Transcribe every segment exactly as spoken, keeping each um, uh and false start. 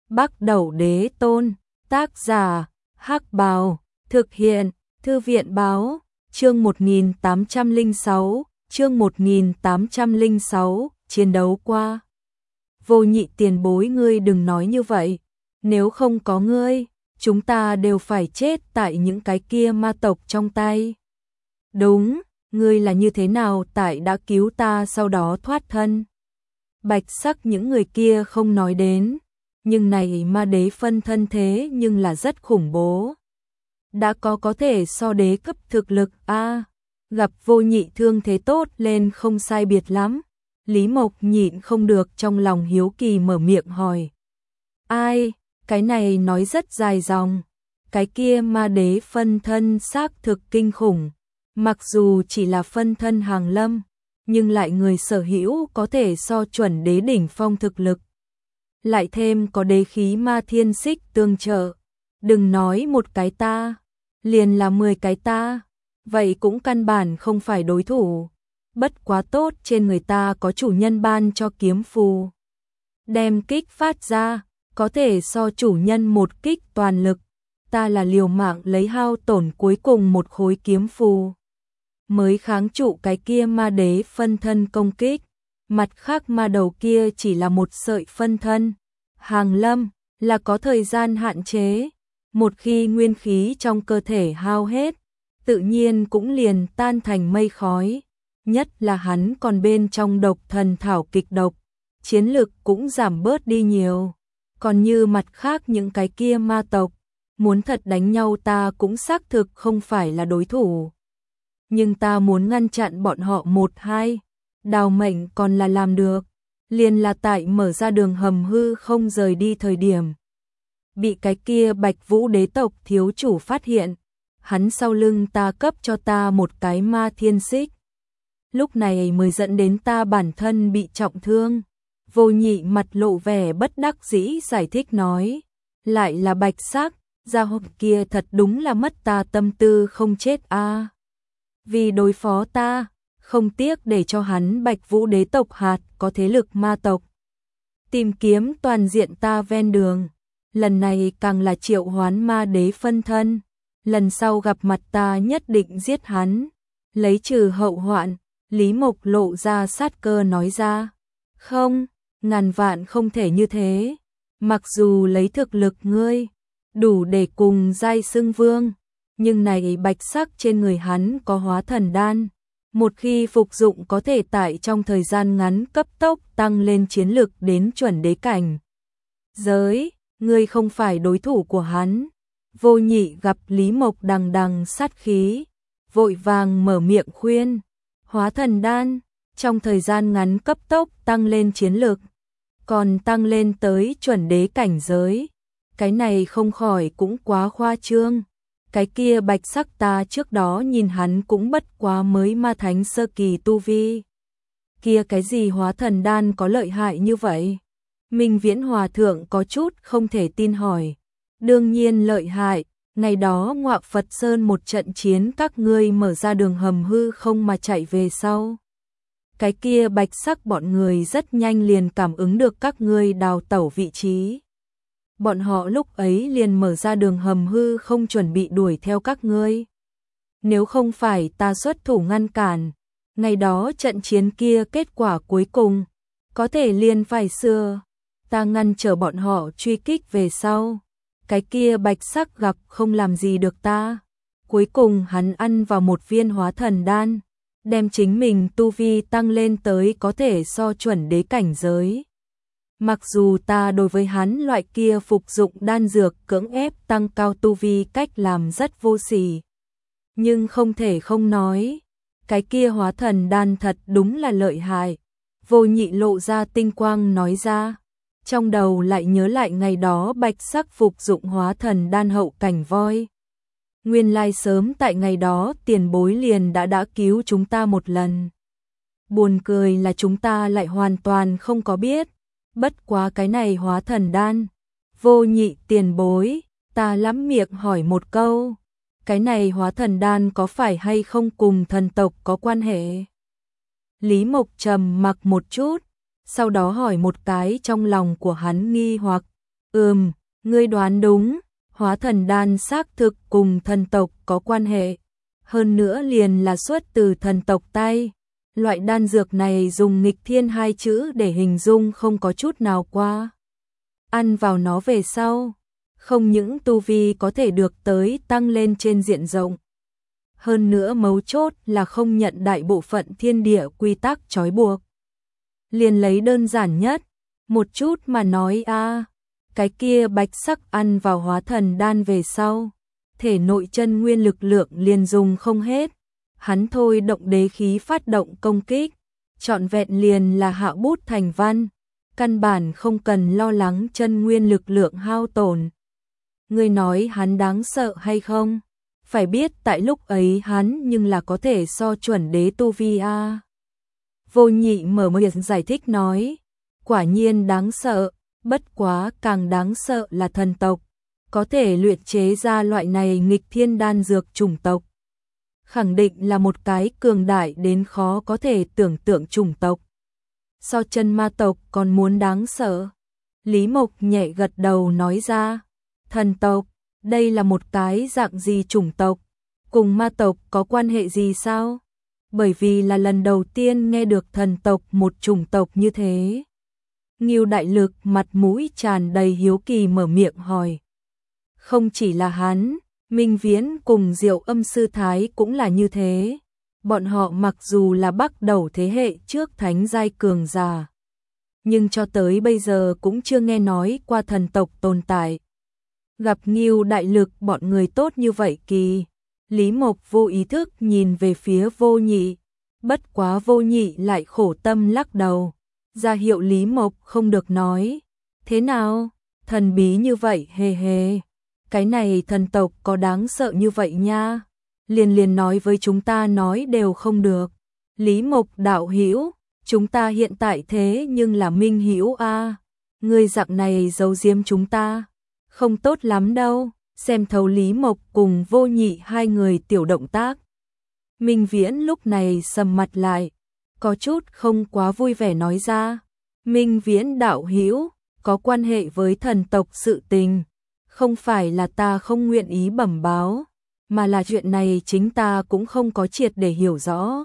Bắc Đẩu Đế Tôn, tác giả, Hắc Bào, thực hiện, Thư viện báo, chương một nghìn tám trăm lẻ sáu, chương một nghìn tám trăm lẻ sáu, chiến đấu qua. Vô Nhị tiền bối, ngươi đừng nói như vậy, nếu không có ngươi, chúng ta đều phải chết tại những cái kia ma tộc trong tay. Đúng, ngươi là như thế nào tại đã cứu ta sau đó thoát thân. Bạch sắc những người kia không nói đến, nhưng này ma đế phân thân thế nhưng là rất khủng bố. Đã có có thể so đế cấp thực lực a à, gặp Vô Nhị thương thế tốt lên không sai biệt lắm. Lý Mộc nhịn không được trong lòng hiếu kỳ mở miệng hỏi. Ai, cái này nói rất dài dòng. Cái kia ma đế phân thân xác thực kinh khủng. Mặc dù chỉ là phân thân hàng lâm, nhưng lại người sở hữu có thể so chuẩn đế đỉnh phong thực lực. Lại thêm có đế khí ma thiên xích tương trợ. Đừng nói một cái ta, liền là mười cái ta, vậy cũng căn bản không phải đối thủ. Bất quá tốt trên người ta có chủ nhân ban cho kiếm phù. Đem kích phát ra, có thể so chủ nhân một kích toàn lực. Ta là liều mạng lấy hao tổn cuối cùng một khối kiếm phù, mới kháng trụ cái kia ma đế phân thân công kích. Mặt khác ma đầu kia chỉ là một sợi phân thân. Hàng lâm là có thời gian hạn chế. Một khi nguyên khí trong cơ thể hao hết, tự nhiên cũng liền tan thành mây khói. Nhất là hắn còn bên trong độc thần thảo kịch độc, chiến lực cũng giảm bớt đi nhiều. Còn như mặt khác những cái kia ma tộc, muốn thật đánh nhau ta cũng xác thực không phải là đối thủ. Nhưng ta muốn ngăn chặn bọn họ một hai, đào mệnh còn là làm được. Liền là tại mở ra đường hầm hư không rời đi thời điểm. Bị cái kia Bạch Vũ đế tộc thiếu chủ phát hiện, hắn sau lưng ta cấp cho ta một cái ma thiên xích. Lúc này mới dẫn đến ta bản thân bị trọng thương. Vô Nhị mặt lộ vẻ bất đắc dĩ giải thích nói. Lại là bạch sắc, gia hộp kia thật đúng là mất ta tâm tư không chết a à. Vì đối phó ta, không tiếc để cho hắn Bạch Vũ đế tộc hạt có thế lực ma tộc. Tìm kiếm toàn diện ta ven đường. Lần này càng là triệu hoán ma đế phân thân. Lần sau gặp mặt ta nhất định giết hắn, lấy trừ hậu hoạn. Lý Mộc lộ ra sát cơ nói ra. Không, ngàn vạn không thể như thế. Mặc dù lấy thực lực ngươi đủ để cùng giai xưng vương, nhưng này bạch sắc trên người hắn có hóa thần đan. Một khi phục dụng có thể tại trong thời gian ngắn cấp tốc tăng lên chiến lực đến chuẩn đế cảnh giới. Ngươi không phải đối thủ của hắn. Vô Nhị gặp Lý Mộc đằng đằng sát khí, vội vàng mở miệng khuyên. Hóa thần đan, trong thời gian ngắn cấp tốc tăng lên chiến lực, còn tăng lên tới chuẩn đế cảnh giới. Cái này không khỏi cũng quá khoa trương. Cái kia bạch sắc ta trước đó nhìn hắn cũng bất quá mới ma thánh sơ kỳ tu vi. Kia cái gì hóa thần đan có lợi hại như vậy? Minh Viễn Hòa thượng có chút không thể tin hỏi. Đương nhiên lợi hại, ngày đó Ngọa Phật Sơn một trận chiến các ngươi mở ra đường hầm hư không mà chạy về sau. Cái kia bạch sắc bọn người rất nhanh liền cảm ứng được các ngươi đào tẩu vị trí. Bọn họ lúc ấy liền mở ra đường hầm hư không chuẩn bị đuổi theo các ngươi. Nếu không phải ta xuất thủ ngăn cản, ngày đó trận chiến kia kết quả cuối cùng, có thể liền phải xưa. Ta ngăn trở bọn họ truy kích về sau. Cái kia bạch sắc gặp không làm gì được ta. Cuối cùng hắn ăn vào một viên hóa thần đan, đem chính mình tu vi tăng lên tới có thể so chuẩn đế cảnh giới. Mặc dù ta đối với hắn loại kia phục dụng đan dược cưỡng ép tăng cao tu vi cách làm rất vô sỉ, nhưng không thể không nói, cái kia hóa thần đan thật đúng là lợi hại. Vô Nhị lộ ra tinh quang nói ra. Trong đầu lại nhớ lại ngày đó bạch sắc phục dụng hóa thần đan hậu cảnh voi. Nguyên lai sớm tại ngày đó tiền bối liền đã đã cứu chúng ta một lần. Buồn cười là chúng ta lại hoàn toàn không có biết. Bất quá cái này hóa thần đan. Vô Nhị tiền bối, ta lắm miệng hỏi một câu. Cái này hóa thần đan có phải hay không cùng thần tộc có quan hệ? Lý Mộc trầm mặc một chút, sau đó hỏi một cái trong lòng của hắn nghi hoặc. Ừm, ngươi đoán đúng, hóa thần đan xác thực cùng thần tộc có quan hệ. Hơn nữa liền là xuất từ thần tộc tay. Loại đan dược này dùng nghịch thiên hai chữ để hình dung không có chút nào qua. Ăn vào nó về sau, không những tu vi có thể được tới tăng lên trên diện rộng. Hơn nữa mấu chốt là không nhận đại bộ phận thiên địa quy tắc trói buộc. Liền lấy đơn giản nhất, một chút mà nói a, cái kia bạch sắc ăn vào hóa thần đan về sau, thể nội chân nguyên lực lượng liền dùng không hết, hắn thôi động đế khí phát động công kích, trọn vẹn liền là hạ bút thành văn, căn bản không cần lo lắng chân nguyên lực lượng hao tổn. Ngươi nói hắn đáng sợ hay không? Phải biết tại lúc ấy hắn nhưng là có thể so chuẩn đế tu vi a. Vô Nhị mở miệng giải thích nói, quả nhiên đáng sợ, bất quá càng đáng sợ là thần tộc, có thể luyện chế ra loại này nghịch thiên đan dược chủng tộc. Khẳng định là một cái cường đại đến khó có thể tưởng tượng chủng tộc. So chân ma tộc còn muốn đáng sợ. Lý Mộc nhẹ gật đầu nói ra, thần tộc, đây là một cái dạng gì chủng tộc, cùng ma tộc có quan hệ gì sao? Bởi vì là lần đầu tiên nghe được thần tộc một chủng tộc như thế. Ngưu Đại Lực mặt mũi tràn đầy hiếu kỳ mở miệng hỏi. Không chỉ là hắn, Minh Viễn cùng Diệu Âm Sư Thái cũng là như thế. Bọn họ mặc dù là bắt đầu thế hệ trước thánh giai cường giả, nhưng cho tới bây giờ cũng chưa nghe nói qua thần tộc tồn tại. Gặp Ngưu Đại Lực bọn người tốt như vậy kỳ, Lý Mộc vô ý thức nhìn về phía Vô Nhị, bất quá Vô Nhị lại khổ tâm lắc đầu, ra hiệu Lý Mộc không được nói. Thế nào? Thần bí như vậy hề hề. Cái này thần tộc có đáng sợ như vậy nha? Liền liền nói với chúng ta nói đều không được. Lý Mộc đạo hữu, chúng ta hiện tại thế nhưng là minh hữu a, ngươi dạng này giấu giếm chúng ta, không tốt lắm đâu. Xem thấu Lý Mộc cùng Vô Nhị hai người tiểu động tác. Minh Viễn lúc này sầm mặt lại, có chút không quá vui vẻ nói ra. Minh Viễn đạo hữu, có quan hệ với thần tộc sự tình, không phải là ta không nguyện ý bẩm báo, mà là chuyện này chính ta cũng không có triệt để hiểu rõ.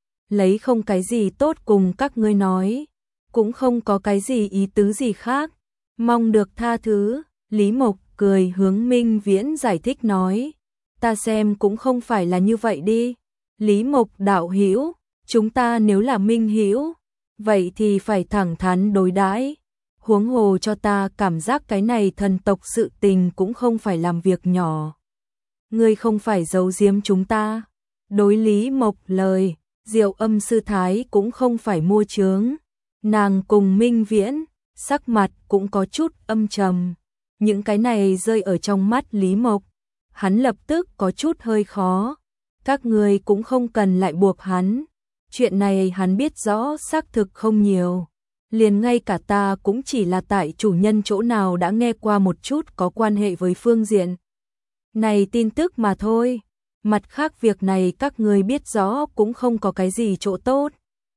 Lấy không cái gì tốt cùng các ngươi nói, cũng không có cái gì ý tứ gì khác, mong được tha thứ. Lý Mộc cười hướng Minh Viễn giải thích nói, ta xem cũng không phải là như vậy đi. Lý Mộc đạo hữu, chúng ta nếu là minh hữu, vậy thì phải thẳng thắn đối đãi. Huống hồ cho ta cảm giác cái này thần tộc sự tình cũng không phải làm việc nhỏ. Ngươi không phải giấu giếm chúng ta. Đối Lý Mộc lời, Diệu Âm Sư Thái cũng không phải mua chướng. Nàng cùng Minh Viễn, sắc mặt cũng có chút âm trầm. Những cái này rơi ở trong mắt Lý Mộc, hắn lập tức có chút hơi khó. Các người cũng không cần lại buộc hắn. Chuyện này hắn biết rõ xác thực không nhiều. Liền ngay cả ta cũng chỉ là tại chủ nhân chỗ nào đã nghe qua một chút có quan hệ với phương diện này tin tức mà thôi. Mặt khác việc này các người biết rõ cũng không có cái gì chỗ tốt.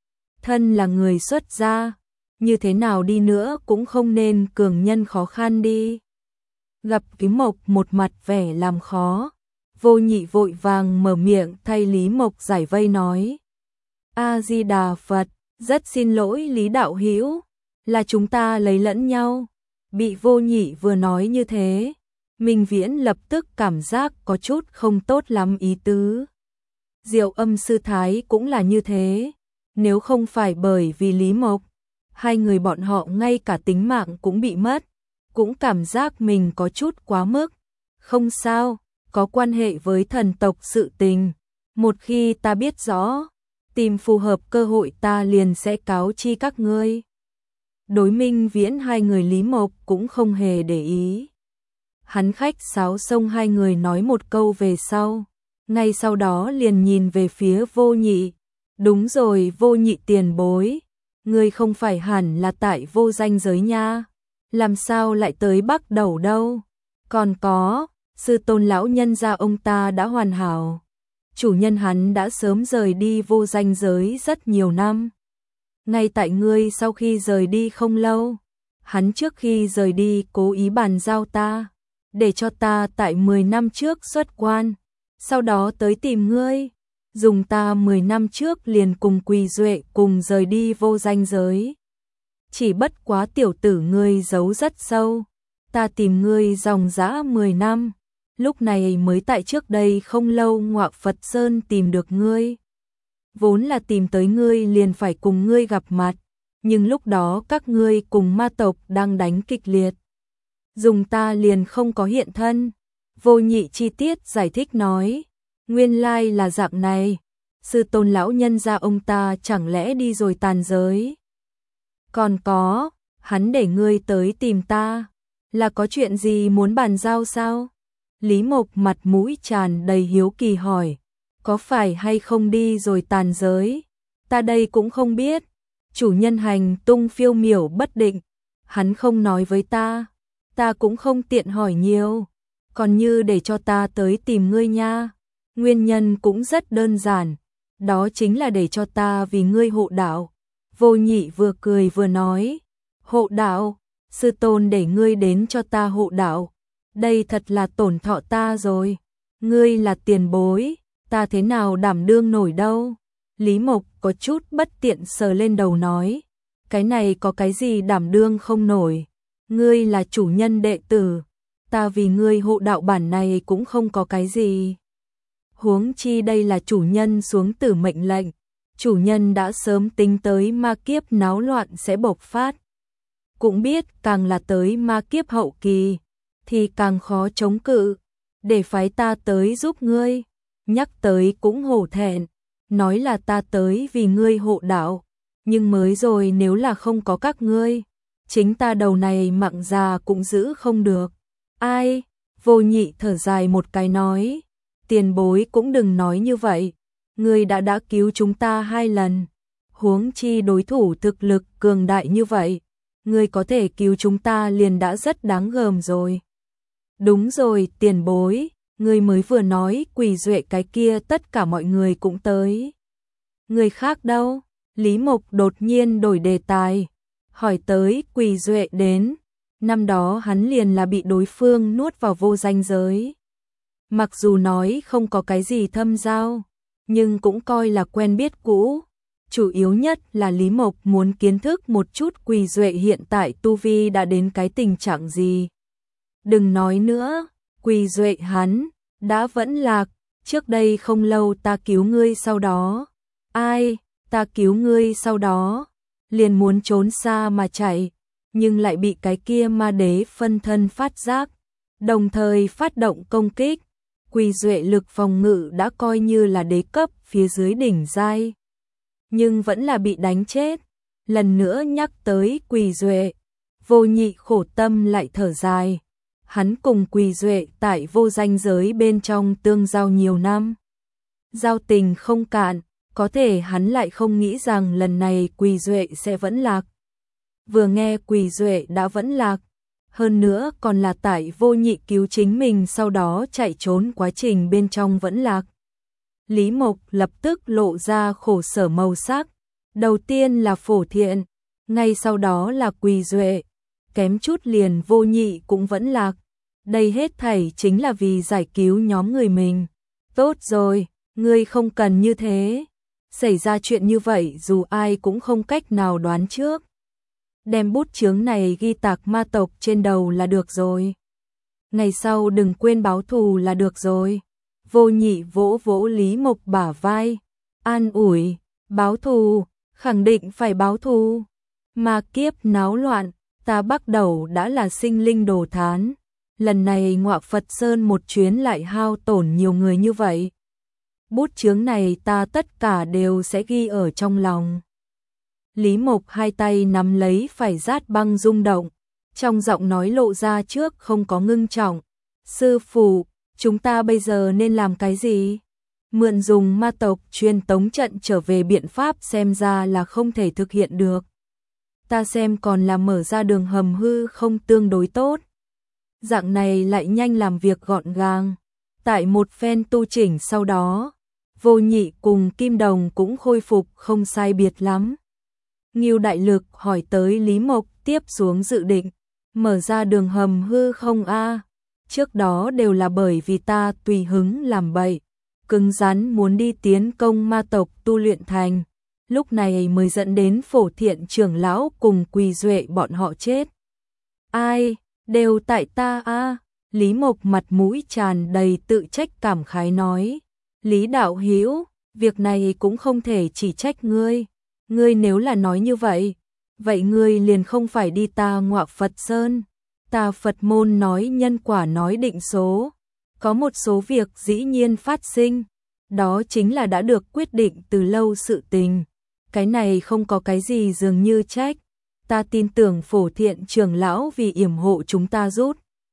Thân là người xuất gia, như thế nào đi nữa cũng không nên cường nhân khó khăn đi. Gặp Lý Mộc một mặt vẻ làm khó, Vô Nhị vội vàng mở miệng thay Lý Mộc giải vây nói. A-di-đà Phật, rất xin lỗi Lý đạo hữu, là chúng ta lấy lẫn nhau. Bị Vô Nhị vừa nói như thế, Minh Viễn lập tức cảm giác có chút không tốt lắm ý tứ. Diệu Âm Sư Thái cũng là như thế, nếu không phải bởi vì Lý Mộc, hai người bọn họ ngay cả tính mạng cũng bị mất, cũng cảm giác mình có chút quá mức. Không sao, có quan hệ với thần tộc sự tình, một khi ta biết rõ, tìm phù hợp cơ hội ta liền sẽ cáo chi các ngươi. Đối Minh Viễn hai người Lý Mộc cũng không hề để ý. Hắn khách sáo xông hai người nói một câu về sau, ngay sau đó liền nhìn về phía Vô Nhị. Đúng rồi Vô Nhị tiền bối, ngươi không phải hẳn là tại Vô Danh giới nha, làm sao lại tới Bắc Đầu đâu? Còn có, sư tôn lão nhân gia ông ta đã hoàn hảo. Chủ nhân hắn đã sớm rời đi Vô Danh giới rất nhiều năm. Ngay tại ngươi sau khi rời đi không lâu, hắn trước khi rời đi cố ý bàn giao ta, để cho ta tại mười năm trước xuất quan, sau đó tới tìm ngươi, dùng ta mười năm trước liền cùng Quỳ Duệ cùng rời đi vô danh giới. Chỉ bất quá tiểu tử ngươi giấu rất sâu, ta tìm ngươi dòng dã mười năm, lúc này mới tại trước đây không lâu Ngọa Phật Sơn tìm được ngươi. Vốn là tìm tới ngươi liền phải cùng ngươi gặp mặt, nhưng lúc đó các ngươi cùng ma tộc đang đánh kịch liệt. Dùng ta liền không có hiện thân. Vô Nhị chi tiết giải thích nói, nguyên lai là dạng này, sư tôn lão nhân gia ông ta chẳng lẽ đi rồi tàn giới. Còn có, hắn để ngươi tới tìm ta, là có chuyện gì muốn bàn giao sao? Lý Mộc mặt mũi tràn đầy hiếu kỳ hỏi, có phải hay không đi rồi tàn giới? Ta đây cũng không biết, chủ nhân hành tung phiêu miểu bất định, hắn không nói với ta, ta cũng không tiện hỏi nhiều, còn như để cho ta tới tìm ngươi nha. Nguyên nhân cũng rất đơn giản, đó chính là để cho ta vì ngươi hộ đạo. Vô Nhị vừa cười vừa nói, hộ đạo, sư tôn để ngươi đến cho ta hộ đạo, đây thật là tổn thọ ta rồi, ngươi là tiền bối, ta thế nào đảm đương nổi đâu. Lý Mộc có chút bất tiện sờ lên đầu nói, cái này có cái gì đảm đương không nổi, ngươi là chủ nhân đệ tử, ta vì ngươi hộ đạo bản này cũng không có cái gì. Huống chi đây là chủ nhân xuống tử mệnh lệnh, chủ nhân đã sớm tính tới ma kiếp náo loạn sẽ bộc phát. Cũng biết càng là tới ma kiếp hậu kỳ, thì càng khó chống cự, để phái ta tới giúp ngươi, nhắc tới cũng hổ thẹn, nói là ta tới vì ngươi hộ đạo, nhưng mới rồi nếu là không có các ngươi, chính ta đầu này mặng già cũng giữ không được. Ai? Vô Nhị thở dài một cái nói, tiền bối cũng đừng nói như vậy, ngươi đã đã cứu chúng ta hai lần, huống chi đối thủ thực lực cường đại như vậy, ngươi có thể cứu chúng ta liền đã rất đáng gờm rồi. Đúng rồi, tiền bối, ngươi mới vừa nói Quỳ Duệ cái kia tất cả mọi người cũng tới. Người khác đâu? Lý Mộc đột nhiên đổi đề tài, hỏi tới Quỳ Duệ đến, năm đó hắn liền là bị đối phương nuốt vào vô danh giới. Mặc dù nói không có cái gì thâm giao, nhưng cũng coi là quen biết cũ. Chủ yếu nhất là Lý Mộc muốn kiến thức một chút Quỳ Duệ hiện tại tu vi đã đến cái tình trạng gì. Đừng nói nữa, Quỳ Duệ hắn đã vẫn lạc, trước đây không lâu ta cứu ngươi sau đó. Ai? Ta cứu ngươi sau đó, liền muốn trốn xa mà chạy, nhưng lại bị cái kia ma đế phân thân phát giác, đồng thời phát động công kích. Quỳ Duệ lực phòng ngự đã coi như là đế cấp phía dưới đỉnh giai, nhưng vẫn là bị đánh chết. Lần nữa nhắc tới Quỳ Duệ, Vô Nhị khổ tâm lại thở dài. Hắn cùng Quỳ Duệ tại vô danh giới bên trong tương giao nhiều năm, giao tình không cạn, có thể hắn lại không nghĩ rằng lần này Quỳ Duệ sẽ vẫn lạc. Vừa nghe Quỳ Duệ đã vẫn lạc, hơn nữa còn là tại Vô Nhị cứu chính mình sau đó chạy trốn quá trình bên trong vẫn lạc. Lý Mộc lập tức lộ ra khổ sở màu sắc, đầu tiên là Phổ Thiện, ngay sau đó là Quỳ Duệ, kém chút liền Vô Nhị cũng vẫn lạc. Đây hết thảy chính là vì giải cứu nhóm người mình. Tốt rồi, ngươi không cần như thế. Xảy ra chuyện như vậy dù ai cũng không cách nào đoán trước. Đem bút chướng này ghi tạc ma tộc trên đầu là được rồi. Ngày sau đừng quên báo thù là được rồi. Vô Nhị vỗ vỗ Lý Mộc bả vai, an ủi, báo thù, khẳng định phải báo thù. Ma kiếp náo loạn, ta bắt đầu đã là sinh linh đồ thán. Lần này Ngọa Phật Sơn một chuyến lại hao tổn nhiều người như vậy. Bút chướng này ta tất cả đều sẽ ghi ở trong lòng. Lý Mộc hai tay nắm lấy phải rát băng rung động, trong giọng nói lộ ra trước không có ngưng trọng. Sư phụ, chúng ta bây giờ nên làm cái gì? Mượn dùng ma tộc truyền tống trận trở về biện pháp xem ra là không thể thực hiện được. Ta xem còn là mở ra đường hầm hư không tương đối tốt. Dạng này lại nhanh làm việc gọn gàng. Tại một phen tu chỉnh sau đó, Vô Nhị cùng Kim Đồng cũng khôi phục không sai biệt lắm. Ngưu Đại Lực hỏi tới Lý Mộc tiếp xuống dự định, mở ra đường hầm hư không a? Trước đó đều là bởi vì ta tùy hứng làm bậy, cứng rắn muốn đi tiến công ma tộc tu luyện thành, lúc này mới dẫn đến Phổ Thiện trưởng lão cùng Quỳ Duệ bọn họ chết. Ai, đều tại ta a. Lý Mộc mặt mũi tràn đầy tự trách cảm khái nói, Lý đạo hữu, việc này cũng không thể chỉ trách ngươi, ngươi nếu là nói như vậy, vậy ngươi liền không phải đi ta Ngọa Phật Sơn, ta Phật môn nói nhân quả nói định số, có một số việc dĩ nhiên phát sinh, đó chính là đã được quyết định từ lâu sự tình, cái này không có cái gì dường như trách, ta tin tưởng Phổ Thiện trưởng lão vì yểm hộ chúng ta rút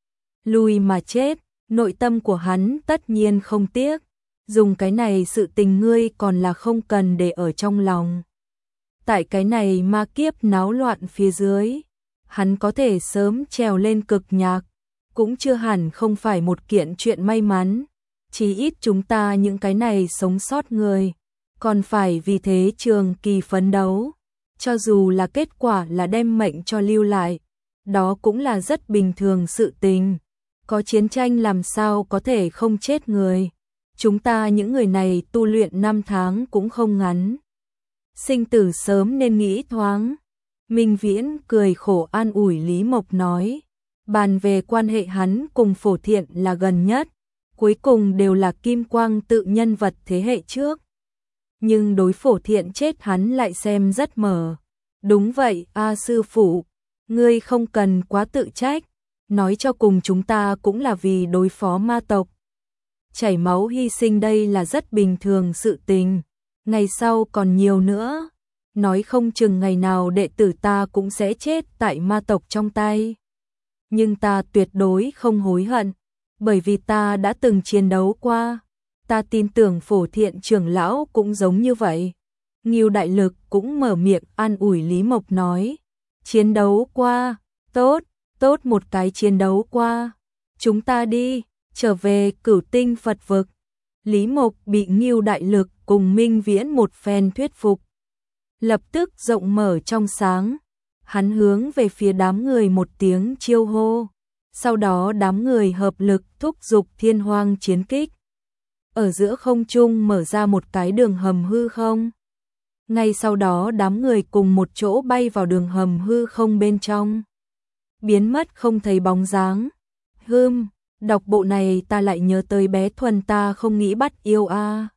lui mà chết, nội tâm của hắn tất nhiên không tiếc, dùng cái này sự tình ngươi còn là không cần để ở trong lòng. Tại cái này ma kiếp náo loạn phía dưới, hắn có thể sớm trèo lên cực nhạc, cũng chưa hẳn không phải một kiện chuyện may mắn, chí ít chúng ta những cái này sống sót người, còn phải vì thế trường kỳ phấn đấu, cho dù là kết quả là đem mệnh cho lưu lại, đó cũng là rất bình thường sự tình, có chiến tranh làm sao có thể không chết người, chúng ta những người này tu luyện năm tháng cũng không ngắn. Sinh tử sớm nên nghĩ thoáng. Minh Viễn cười khổ an ủi Lý Mộc nói, bàn về quan hệ hắn cùng Phổ Thiện là gần nhất, cuối cùng đều là kim quang tự nhân vật thế hệ trước. Nhưng đối Phổ Thiện chết hắn lại xem rất mờ. Đúng vậy, a sư phụ, ngươi không cần quá tự trách, nói cho cùng chúng ta cũng là vì đối phó ma tộc. Chảy máu hy sinh đây là rất bình thường sự tình. Ngày sau còn nhiều nữa, nói không chừng ngày nào đệ tử ta cũng sẽ chết tại ma tộc trong tay. Nhưng ta tuyệt đối không hối hận, bởi vì ta đã từng chiến đấu qua, ta tin tưởng Phổ Thiện trưởng lão cũng giống như vậy. Ngưu Đại Lực cũng mở miệng an ủi Lý Mộc nói, chiến đấu qua, tốt, tốt một cái chiến đấu qua, chúng ta đi, trở về Cửu Tinh Phật vực. Lý Mộc bị Ngưu Đại Lực cùng Minh Viễn một phen thuyết phục, lập tức rộng mở trong sáng, hắn hướng về phía đám người một tiếng chiêu hô, sau đó đám người hợp lực thúc giục thiên hoang chiến kích, ở giữa không trung mở ra một cái đường hầm hư không. Ngay sau đó đám người cùng một chỗ bay vào đường hầm hư không bên trong, biến mất không thấy bóng dáng. Hừm, đọc bộ này ta lại nhớ tới bé Thuần ta không nghĩ bắt yêu a.